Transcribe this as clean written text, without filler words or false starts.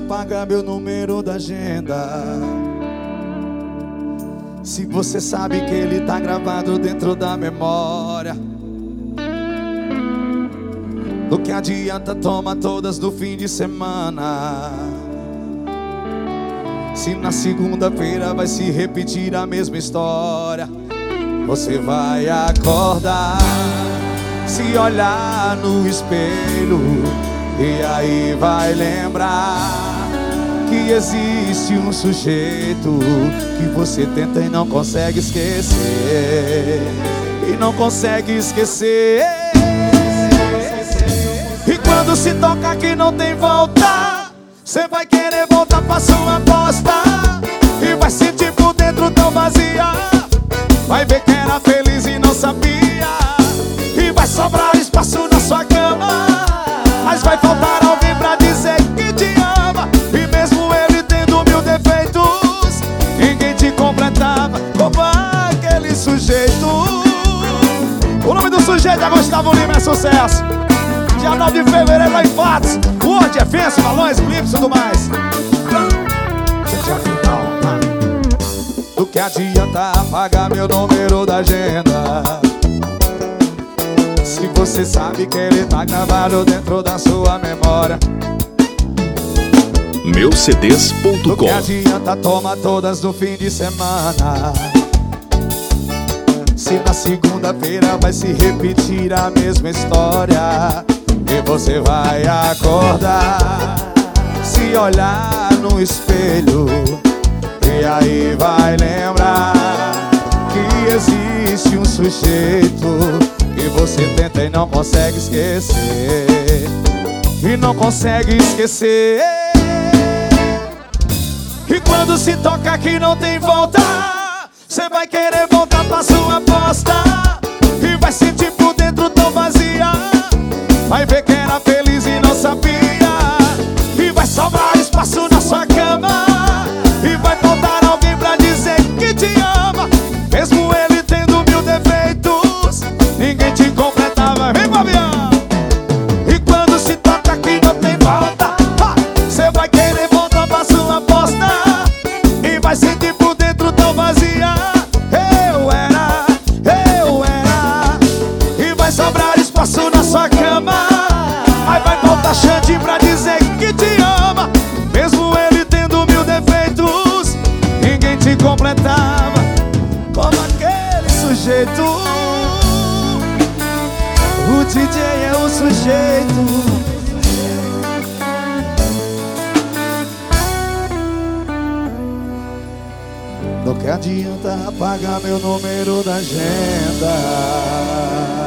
apagar meu número da agenda? Se você sabe que ele tá gravado dentro da memória, do que adianta tomar todas no fim de semana? Se na segunda-feira vai se repetir a mesma história, você vai acordar, se olhar no espelho, e aí vai lembrar que existe um sujeito que você tenta e não consegue esquecer. E não consegue esquecer. E quando se toca que não tem volta, cê vai querer voltar pra sua aposta, e vai sentir por dentro tão vazia. Vai ver que era feliz e não sabia. E vai sobrar espaço na sua cama, mas vai faltar alguém pra dizer que te ama. E mesmo ele tendo mil defeitos, ninguém te completava como aquele sujeito. O nome do sujeito é Gustavo Lima, é sucesso. Dia 9 de fevereiro lá em Fatos, Word, Fence, balões, clipes e tudo mais. Do que adianta apagar meu número da agenda, se você sabe que ele tá gravado dentro da sua memória? Meucds.com. Do que adianta tomar todas no fim de semana, se na segunda-feira vai se repetir a mesma história? E você vai acordar, se olhar no espelho, e aí vai lembrar que existe um sujeito que você tenta e não consegue esquecer. E não consegue esquecer. E quando se toca que não tem volta, cê vai querer voltar pra sua aposta, e vai sentir por dentro tão vazia. Vai ver que era feliz e não sabia. E vai sobrar espaço na sua cama, e vai faltar alguém pra dizer que te ama. Mesmo ele tendo mil defeitos, ninguém te completava. Vem, Fabião! E quando se toca que não tem volta, cê vai querer voltar pra sua aposta, e vai sentir por dentro tão vazia. Eu era. E vai sobrar espaço na sua cama, aí vai faltar chance pra dizer que te ama. Mesmo ele tendo mil defeitos, ninguém te completava como aquele sujeito. O DJ é o sujeito. Do que adianta apagar meu número da agenda?